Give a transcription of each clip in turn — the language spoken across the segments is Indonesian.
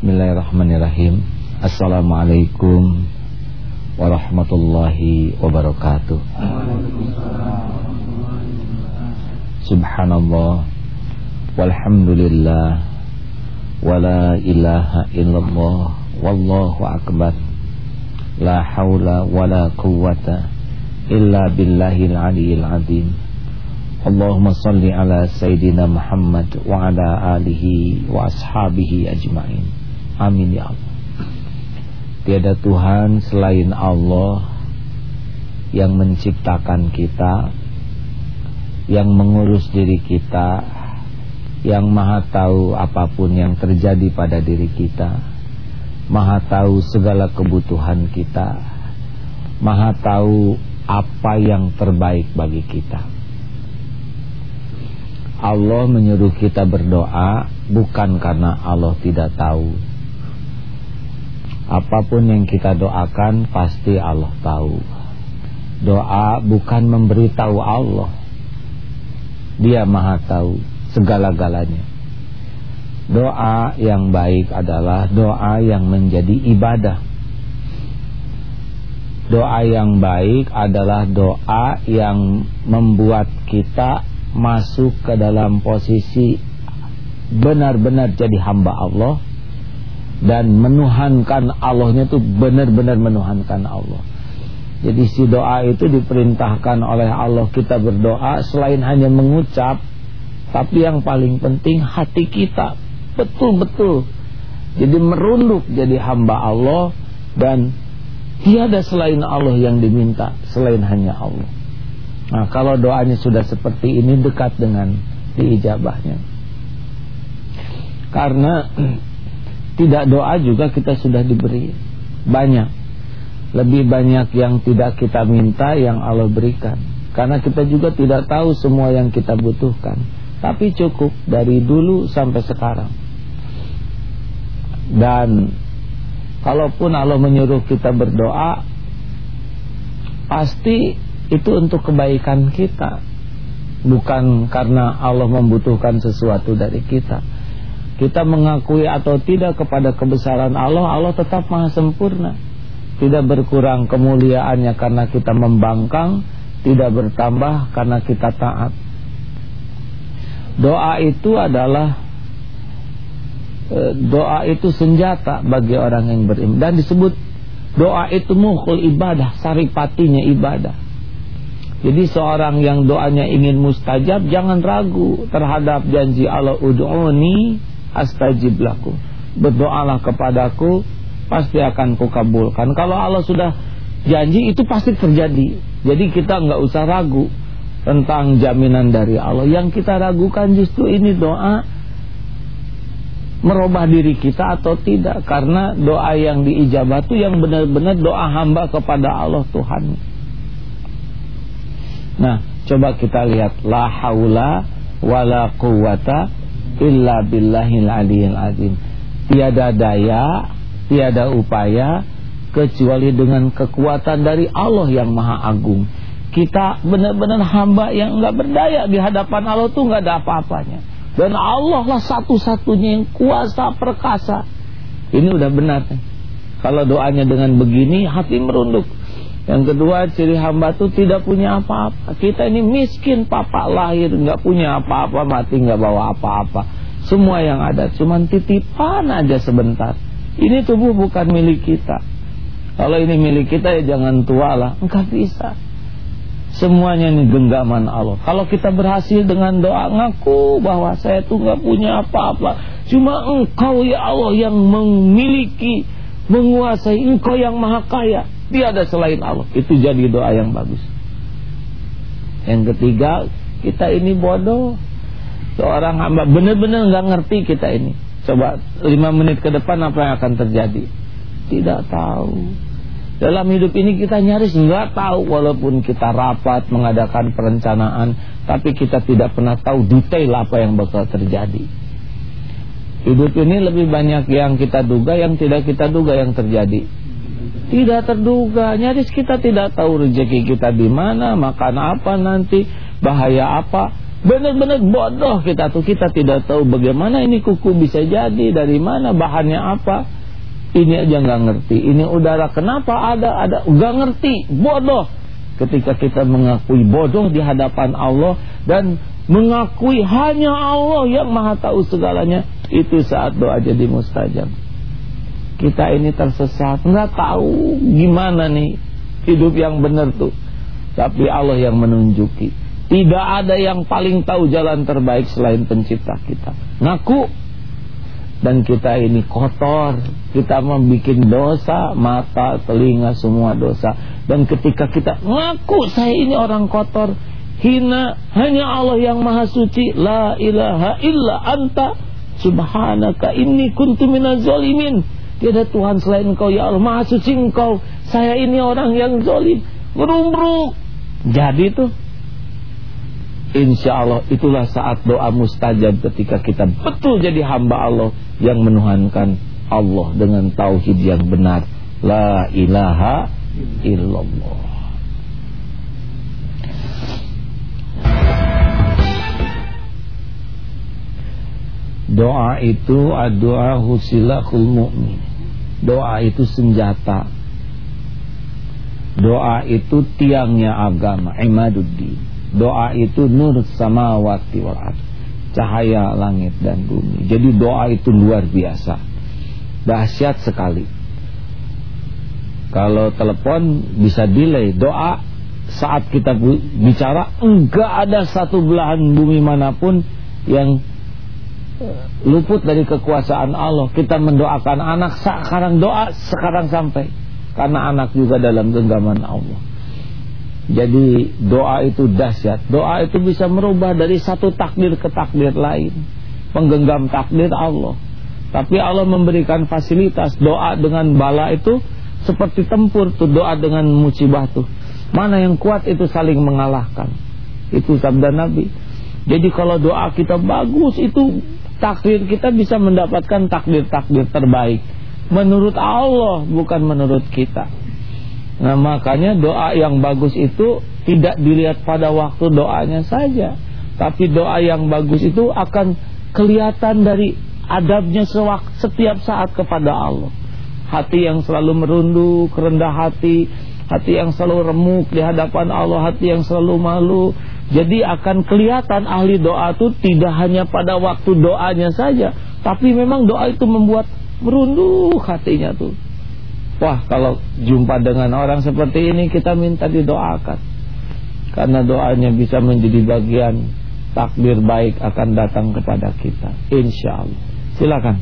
Bismillahirrahmanirrahim. Assalamualaikum warahmatullahi wabarakatuh. Subhanallah walhamdulillah wala ilaha illallah wallahu akbar. La haula wala quwwata illa billahil aliyil azim. Allahumma salli ala Sayyidina Muhammad wa ala alihi wa ashabihi ajma'in. Amin ya Allah. Tiada Tuhan selain Allah yang menciptakan kita, yang mengurus diri kita, yang maha tahu apapun yang terjadi pada diri kita, maha tahu segala kebutuhan kita, maha tahu apa yang terbaik bagi kita. Allah menyuruh kita berdoa bukan karena Allah tidak tahu. Apapun yang kita doakan pasti Allah tahu. Doa bukan memberitahu Allah. Dia maha tahu segala-galanya. Doa yang baik adalah doa yang menjadi ibadah. Doa yang baik adalah doa yang membuat kita masuk ke dalam posisi benar-benar jadi hamba Allah dan menuhankan Allahnya itu benar-benar menuhankan Allah. Jadi si doa itu diperintahkan oleh Allah kita berdoa selain hanya mengucap, tapi yang paling penting hati kita betul-betul jadi merunduk jadi hamba Allah, dan tiada selain Allah yang diminta selain hanya Allah. Nah, kalau doanya sudah seperti ini, dekat dengan diijabahnya. Karena tidak doa juga kita sudah diberi banyak. Lebih banyak yang tidak kita minta yang Allah berikan. Karena kita juga tidak tahu semua yang kita butuhkan. Tapi cukup dari dulu sampai sekarang. Dan kalaupun Allah menyuruh kita berdoa, pasti itu untuk kebaikan kita, bukan karena Allah membutuhkan sesuatu dari kita. Kita mengakui atau tidak kepada kebesaran Allah, Allah tetap maha sempurna. Tidak berkurang kemuliaannya karena kita membangkang, tidak bertambah karena kita taat. Doa itu adalah doa itu senjata bagi orang yang beriman. Dan disebut doa itu mukhul ibadah, saripatinya ibadah. Jadi seorang yang doanya ingin mustajab, jangan ragu terhadap janji Allah, ud'uni astajib lakum. Berdoalah kepadaku, pasti akan kukabulkan. Kalau Allah sudah janji, itu pasti terjadi. Jadi kita nggak usah ragu tentang jaminan dari Allah. Yang kita ragukan justru ini doa merubah diri kita atau tidak. Karena doa yang diijabah itu yang benar-benar doa hamba kepada Allah Tuhan. Nah, coba kita lihat, la haula wala quwwata illa billahil aliyil azim. Tiada daya, tiada upaya kecuali dengan kekuatan dari Allah yang maha agung. Kita benar-benar hamba yang enggak berdaya di hadapan Allah tuh enggak ada apa-apanya. Dan Allah lah satu-satunya yang kuasa perkasa. Ini udah benar. Kalau doanya dengan begini, hati merunduk. Yang kedua, ciri hamba itu tidak punya apa-apa. Kita ini miskin, papa lahir nggak punya apa-apa, mati nggak bawa apa-apa. Semua yang ada cuma titipan aja sebentar. Ini tubuh bukan milik kita. Kalau ini milik kita ya jangan tua lah. Enggak bisa. Semuanya ini genggaman Allah. Kalau kita berhasil dengan doa, ngaku bahwa saya tuh nggak punya apa-apa, cuma Engkau ya Allah yang memiliki, menguasai, Engkau yang maha kaya, tiada selain Allah. Itu jadi doa yang bagus. Yang ketiga, kita ini bodoh. Seorang hamba benar-benar gak ngerti kita ini. Coba 5 menit ke depan apa yang akan terjadi? Tidak tahu. Dalam hidup ini kita nyaris gak tahu. Walaupun kita rapat mengadakan perencanaan, tapi kita tidak pernah tahu detail apa yang bakal terjadi. Hidup ini lebih banyak yang kita duga, yang tidak kita duga yang terjadi. Tidak terduga, nyaris kita tidak tahu rezeki kita di mana, makan apa nanti, bahaya apa. Benar-benar bodoh kita tuh. Kita tidak tahu bagaimana ini kuku bisa jadi, dari mana, bahannya apa. Ini aja nggak ngerti. Ini udara kenapa ada nggak ngerti. Bodoh. Ketika kita mengakui bodoh di hadapan Allah dan mengakui hanya Allah yang maha tahu segalanya, itu saat doa jadi mustajab. Kita ini tersesat, nggak tahu gimana nih hidup yang benar tuh. Tapi Allah yang menunjuki. Tidak ada yang paling tahu jalan terbaik selain pencipta kita. Ngaku. Dan kita ini kotor. Kita membuat dosa. Mata, telinga, semua dosa. Dan ketika kita ngaku saya ini orang kotor, hina, hanya Allah yang maha suci. La ilaha illa anta subhanaka inni kuntu minaz zalimin. Tiada Tuhan selain engkau ya Allah, maha suci engkau, saya ini orang yang zalim. Berumruk. Jadi tuh, insya Allah itulah saat doa mustajab, ketika kita betul jadi hamba Allah yang menuhankan Allah dengan tauhid yang benar. La ilaha illallah. Doa itu doa husilahul mu'min. Doa itu senjata. Doa itu tiangnya agama, imaduddin. Doa itu nur samawati wal ardh, cahaya langit dan bumi. Jadi doa itu luar biasa, dahsyat sekali. Kalau telepon bisa delay. Doa saat kita bicara, enggak ada satu belahan bumi manapun yang luput dari kekuasaan Allah. Kita mendoakan anak, sekarang doa sekarang sampai, karena anak juga dalam genggaman Allah. Jadi doa itu dahsyat. Doa itu bisa merubah dari satu takdir ke takdir lain. Penggenggam takdir Allah. Tapi Allah memberikan fasilitas. Doa dengan bala itu seperti tempur tuh. Doa dengan musibah tuh, mana yang kuat itu saling mengalahkan. Itu sabda Nabi. Jadi kalau doa kita bagus, itu takdir kita bisa mendapatkan takdir-takdir terbaik menurut Allah, bukan menurut kita. Nah, makanya doa yang bagus itu tidak dilihat pada waktu doanya saja, tapi doa yang bagus itu akan kelihatan dari adabnya setiap saat kepada Allah. Hati yang selalu merunduk, rendah hati, hati yang selalu remuk di hadapan Allah, hati yang selalu malu. Jadi akan kelihatan ahli doa itu tidak hanya pada waktu doanya saja, tapi memang doa itu membuat merunduk hatinya tuh. Wah, kalau jumpa dengan orang seperti ini, kita minta didoakan, karena doanya bisa menjadi bagian takdir baik akan datang kepada kita, insya Allah. Silakan.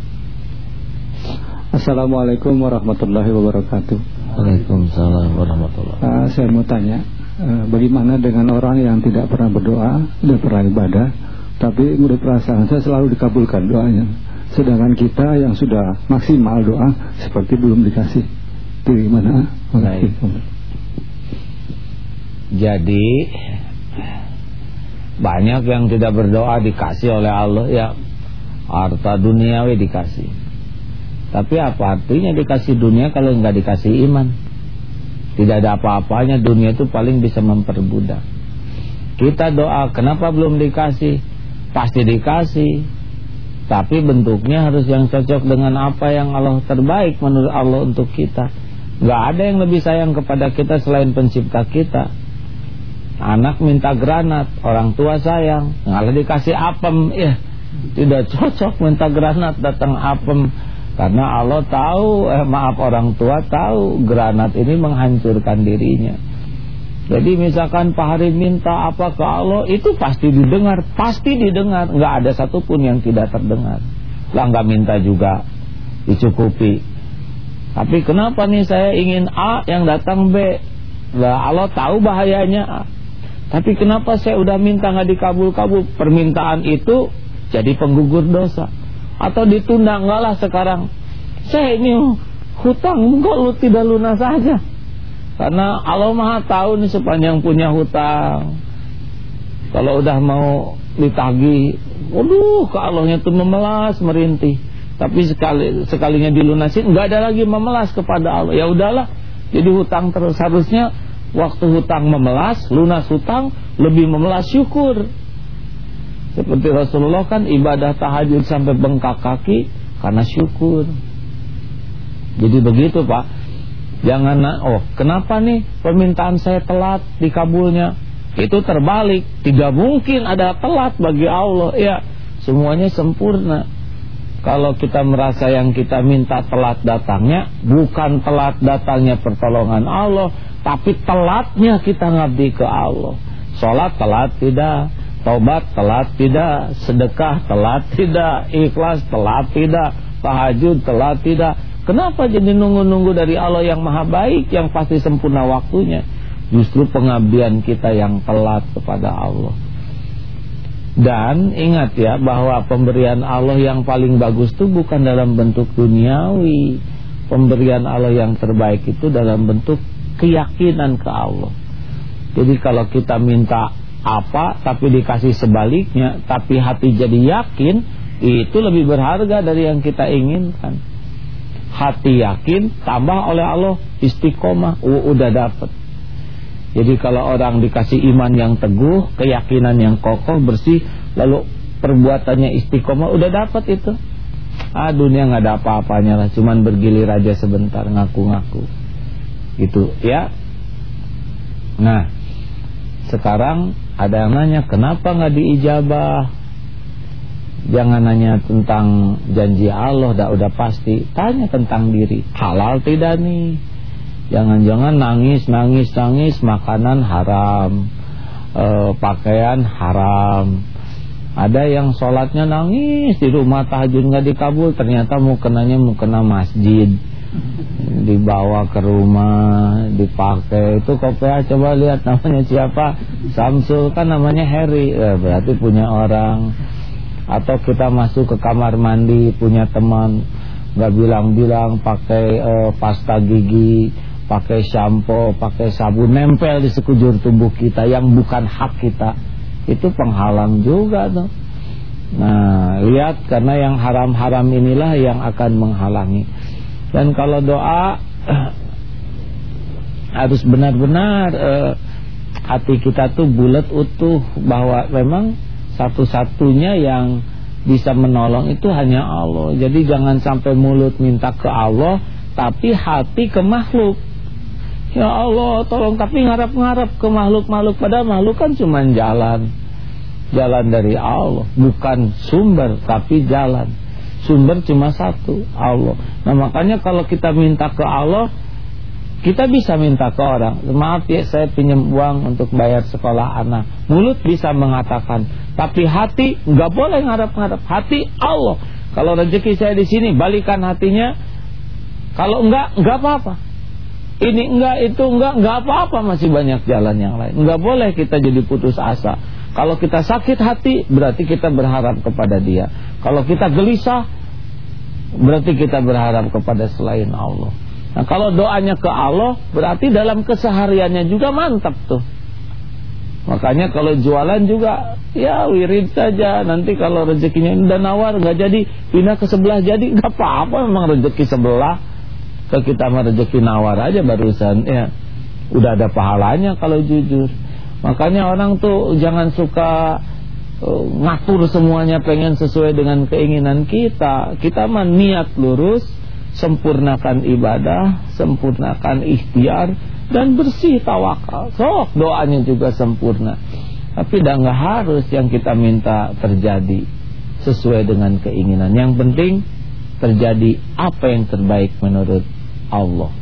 Assalamualaikum warahmatullahi wabarakatuh. Waalaikumsalam warahmatullahi wabarakatuh. Saya mau tanya, bagaimana dengan orang yang tidak pernah berdoa, tidak pernah ibadah, tapi menurut perasaan saya selalu dikabulkan doanya, sedangkan kita yang sudah maksimal doa seperti belum dikasih. Itu gimana? Baik. Jadi banyak yang tidak berdoa dikasih oleh Allah, ya harta duniawi dikasih. Tapi apa artinya dikasih dunia kalau nggak dikasih iman? Tidak ada apa-apanya. Dunia itu paling bisa memperbudak. Kita doa, kenapa belum dikasih? Pasti dikasih, tapi bentuknya harus yang cocok dengan apa yang Allah terbaik menurut Allah untuk kita. Gak ada yang lebih sayang kepada kita selain pencipta kita. Anak minta granat, orang tua sayang, malah dikasih apem, ya tidak cocok. Minta granat datang apem, karena Allah tahu, orang tua tahu granat ini menghancurkan dirinya. Jadi misalkan Pak Hari minta apa ke Allah, itu pasti didengar, nggak ada satupun yang tidak terdengar. Lah nggak minta juga dicukupi. Tapi kenapa nih saya ingin A yang datang B? Lah Allah tahu bahayanya A. Tapi kenapa saya udah minta nggak dikabul-kabul? Permintaan itu jadi penggugur dosa. Atau ditunda, enggak lah sekarang saya ini hutang, kok lu tidak lunas saja? Karena Allah Maha tahu nih sepanjang punya hutang. Kalau udah mau ditagih, waduh, ke Allahnya tuh memelas, merintih. Tapi sekalinya dilunasin, nggak ada lagi memelas kepada Allah. Ya udahlah, jadi hutang terus. Harusnya waktu hutang memelas, lunas hutang, lebih memelas syukur. Seperti Rasulullah kan ibadah tahajud sampai bengkak kaki karena syukur. Jadi begitu Pak. Jangan, kenapa nih permintaan saya telat dikabulnya? Itu terbalik. Tidak mungkin ada telat bagi Allah. Ya, semuanya sempurna. Kalau kita merasa yang kita minta telat datangnya, bukan telat datangnya pertolongan Allah, tapi telatnya kita ngabdi ke Allah. Sholat telat tidak, taubat telat tidak, sedekah telat tidak, ikhlas telat tidak, tahajud telat tidak. Kenapa jadi nunggu-nunggu dari Allah yang maha baik, yang pasti sempurna waktunya? Justru pengabdian kita yang telat kepada Allah. Dan ingat ya, bahwa pemberian Allah yang paling bagus itu bukan dalam bentuk duniawi. Pemberian Allah yang terbaik itu dalam bentuk keyakinan ke Allah. Jadi kalau kita minta apa tapi dikasih sebaliknya, tapi hati jadi yakin, itu lebih berharga dari yang kita inginkan. Hati yakin tambah oleh Allah istiqomah, udah dapet. Jadi kalau orang dikasih iman yang teguh, keyakinan yang kokoh, bersih, lalu perbuatannya istiqomah, udah dapat itu. Dunia nggak ada apa-apanya lah, cuman bergilir aja sebentar, ngaku-ngaku. Gitu ya. Nah, sekarang ada yang nanya, kenapa nggak diijabah? Jangan nanya tentang janji Allah, udah pasti. Tanya tentang diri, halal tidak nih? Jangan-jangan nangis, makanan haram, pakaian haram. Ada yang sholatnya nangis di rumah, tahajud nggak dikabul, ternyata mukena masjid, dibawa ke rumah, dipakai. Itu kopiah, coba lihat namanya siapa, Samsul, kan namanya Harry, berarti punya orang. Atau kita masuk ke kamar mandi, punya teman, nggak bilang-bilang, pakai pasta gigi, pakai shampoo, pakai sabun, nempel di sekujur tubuh kita yang bukan hak kita. Itu penghalang juga tuh. Nah, lihat, karena yang haram-haram inilah yang akan menghalangi. Dan kalau doa harus benar-benar hati kita tuh bulat utuh, bahwa memang satu-satunya yang bisa menolong itu hanya Allah. Jadi jangan sampai mulut minta ke Allah tapi hati ke makhluk. Ya Allah tolong, tapi ngarap-ngarap ke makhluk-makhluk, padahal makhluk kan cuma jalan dari Allah, bukan sumber tapi jalan. Sumber cuma satu, Allah. Nah makanya kalau kita minta ke Allah, kita bisa minta ke orang, maaf ya saya pinjam uang untuk bayar sekolah anak. Mulut bisa mengatakan, tapi hati nggak boleh ngarap-ngarap. Hati Allah. Kalau rezeki saya di sini, balikan hatinya. Kalau enggak apa-apa. Ini enggak, itu enggak apa-apa, masih banyak jalan yang lain. Enggak boleh kita jadi putus asa. Kalau kita sakit hati, berarti kita berharap kepada Dia. Kalau kita gelisah, berarti kita berharap kepada selain Allah. Nah kalau doanya ke Allah, berarti dalam kesehariannya juga mantap tuh. Makanya kalau jualan juga, ya wirid saja. Nanti kalau rezekinya udah nawar, nggak jadi, pindah ke sebelah jadi, nggak apa-apa. Memang rezeki sebelah, ke kita mah rezeki nawar aja barusan, ya udah ada pahalanya kalau jujur. Makanya orang tuh jangan suka ngatur semuanya pengen sesuai dengan keinginan kita. Kita mah niat lurus, sempurnakan ibadah, sempurnakan ikhtiar, dan bersih tawakal. Sok doanya juga sempurna. Tapi dah nggak harus yang kita minta terjadi sesuai dengan keinginan. Yang penting terjadi apa yang terbaik menurut Allah.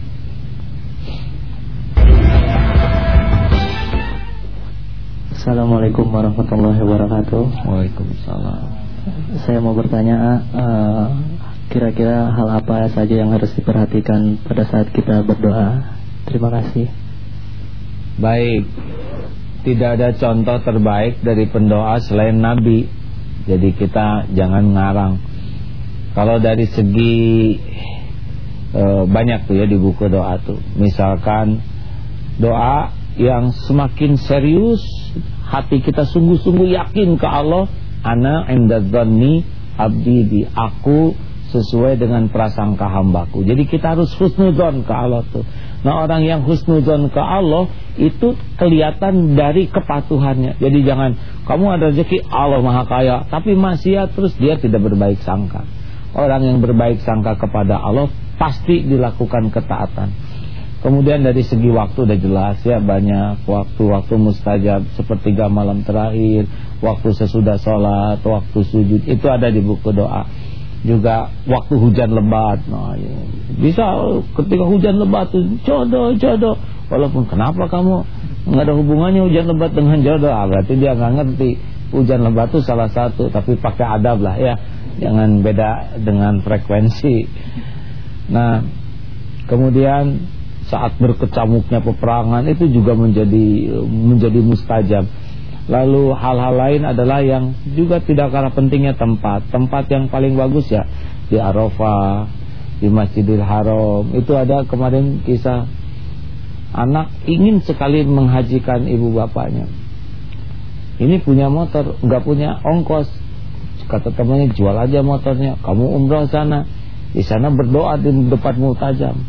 Assalamualaikum warahmatullahi wabarakatuh. Waalaikumsalam. Saya mau bertanya, kira-kira hal apa saja yang harus diperhatikan pada saat kita berdoa? Terima kasih. Baik, tidak ada contoh terbaik dari pendoa selain Nabi. Jadi kita jangan ngarang. Kalau dari segi banyak tuh ya di buku doa tuh. Misalkan doa yang semakin serius, hati kita sungguh-sungguh yakin ke Allah. Ana inda dzanni abdi bi, aku sesuai dengan prasangka hambaku. Jadi kita harus husnudzon ke Allah tuh. Nah, orang yang husnudzon ke Allah itu kelihatan dari kepatuhannya. Jadi jangan kamu ada rezeki, Allah Maha Kaya, tapi maksiat terus, dia tidak berbaik sangka. Orang yang berbaik sangka kepada Allah pasti dilakukan ketaatan. Kemudian dari segi waktu udah jelas ya, banyak waktu-waktu mustajab, sepertiga malam terakhir, waktu sesudah sholat, waktu sujud, itu ada di buku doa. Juga waktu hujan lebat, nah, ya. Bisa ketika hujan lebat tuh jodoh. Walaupun kenapa kamu nggak ada hubungannya hujan lebat dengan jodoh, berarti dia nggak ngerti. Hujan lebat itu salah satu, tapi pakai adab lah ya, jangan beda dengan frekuensi. Nah, kemudian saat berkecamuknya peperangan itu juga menjadi mustajab. Lalu hal-hal lain adalah yang juga tidak kalah pentingnya tempat yang paling bagus ya di Arafah, di Masjidil Haram. Itu ada kemarin kisah anak ingin sekali menghajikan ibu bapaknya. Ini punya motor, nggak punya ongkos. Kata temannya, jual aja motornya, kamu umrah sana, di sana berdoa di depan multajam.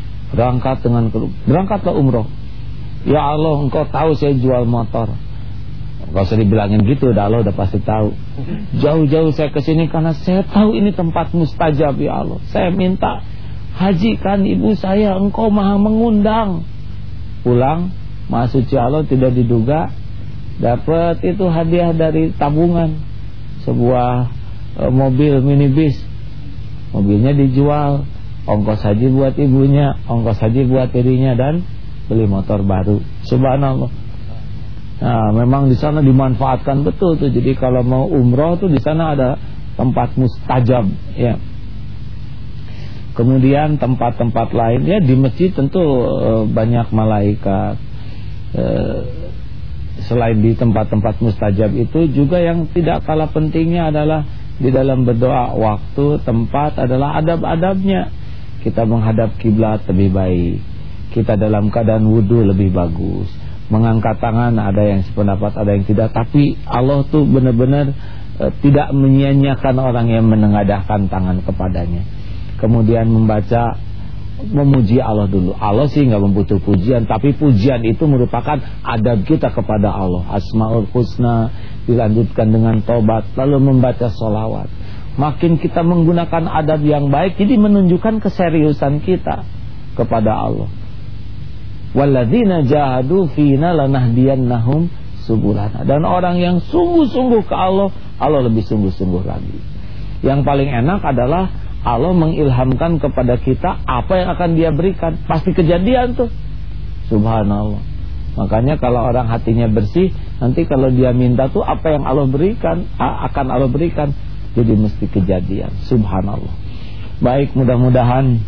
Berangkatlah umroh. Ya Allah, engkau tahu saya jual motor. Gak usah dibilangin gitu, Allah udah pasti tahu. Jauh-jauh saya kesini karena saya tahu ini tempat mustajab ya Allah. Saya minta hajikan ibu saya, engkau maha mengundang. Pulang, maha suci Allah tidak diduga dapat itu hadiah dari tabungan, sebuah mobil minibus. Mobilnya dijual, ongkos haji buat ibunya, ongkos haji buat dirinya, dan beli motor baru. Subhanallah. Nah, memang di sana dimanfaatkan betul tuh. Jadi kalau mau umroh tuh di sana ada tempat mustajab ya. Kemudian tempat-tempat lain ya, di masjid tentu banyak malaikat. Selain di tempat-tempat mustajab itu juga yang tidak kalah pentingnya adalah di dalam berdoa, waktu, tempat adalah adab-adabnya. Kita menghadap kiblat lebih baik. Kita dalam keadaan wudu lebih bagus. Mengangkat tangan ada yang sependapat, ada yang tidak. Tapi Allah tuh benar-benar tidak menyia-nyiakan orang yang menengadahkan tangan kepadanya. Kemudian membaca, memuji Allah dulu. Allah sih nggak membutuh pujian, tapi pujian itu merupakan adab kita kepada Allah. Asmaul Husna dilanjutkan dengan tobat, lalu membaca sholawat. Makin kita menggunakan adab yang baik, jadi menunjukkan keseriusan kita kepada Allah. Walladzina jahadu fina lanahdiyannahum subulana. Dan orang yang sungguh-sungguh ke Allah, Allah lebih sungguh-sungguh lagi. Yang paling enak adalah Allah mengilhamkan kepada kita apa yang akan Dia berikan. Pasti kejadian tuh. Subhanallah. Makanya kalau orang hatinya bersih, nanti kalau dia minta tuh apa yang Allah berikan, akan Allah berikan. Jadi mesti kejadian. Subhanallah. Baik, mudah-mudahan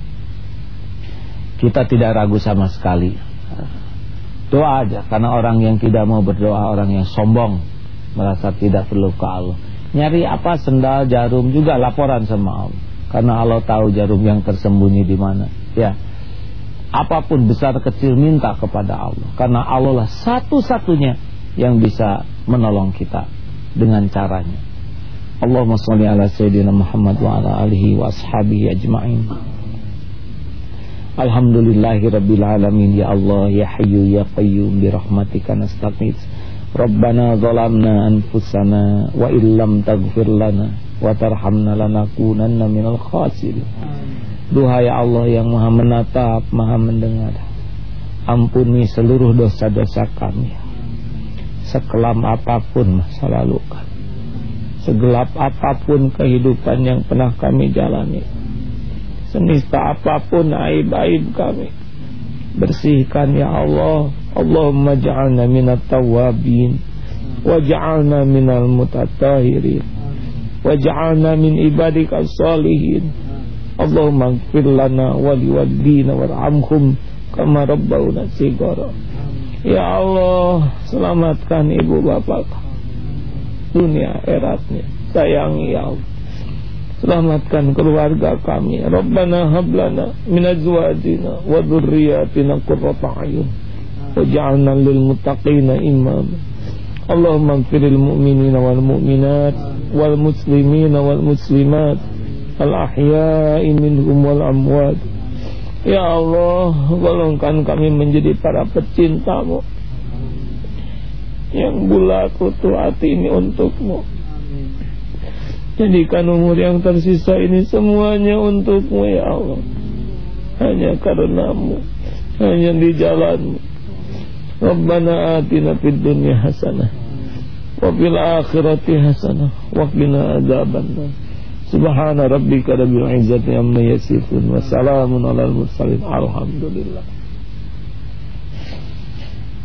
kita tidak ragu sama sekali. Doa aja. Karena orang yang tidak mau berdoa, orang yang sombong, merasa tidak perlu ke Allah. Nyari apa, sendal, jarum, juga laporan sama Allah. Karena Allah tahu jarum yang tersembunyi di mana. Ya, apapun besar kecil minta kepada Allah. Karena Allah lah satu-satunya yang bisa menolong kita dengan caranya. Allahumma sholli ala sayyidina Muhammad wa ala alihi wa ashabihi ajma'in. Alhamdulillahi rabbil alamin. Ya Allah, ya Hayyu ya Qayyum, bi rahmatika nastaghits. Rabbana zalamna anfusana wa illam taghfir lana wa tarhamna lanakunanna minal khasirin. Duhai Allah yang Maha menatap, Maha mendengar, ampuni seluruh dosa-dosa kami. Sekelam apapun masa lalu kami, segelap apapun kehidupan yang pernah kami jalani, senista apapun aib-aib kami, bersihkan ya Allah. Allahumma ja'alna minat tawabin, waj'alna minal mutatahhirin, waj'alna min ibadika salihin. Allahumma ighfir lana wa liwalidina warhamhum kama rabbawna shighara. Ya Allah, selamatkan ibu bapak dunia akhiratnya, sayangi ya Allah. Selamatkan keluarga kami. Rabbana hablana min azwajina wa dhurriyyatina qurrata a'yun waj'alna lil muttaqina imama. Allahumma ighfiril mu'minina wal mu'minat wal muslimina wal muslimat al-ahya'i minhum wal amwat. Ya Allah, golongkan kami menjadi para pecinta-Mu yang bulat utuh hati ini untuk-Mu. Jadikan umur yang tersisa ini semuanya untuk-Mu ya Allah. Hanya karena-Mu, hanya di jalan-Mu. Rabbana atina fid dunya hasanah wa fil akhirati hasanah wa qina adzabannar. Subhana rabbika rabbil izzati amma yasifun wa salamun alal mursalin. Alhamdulillah.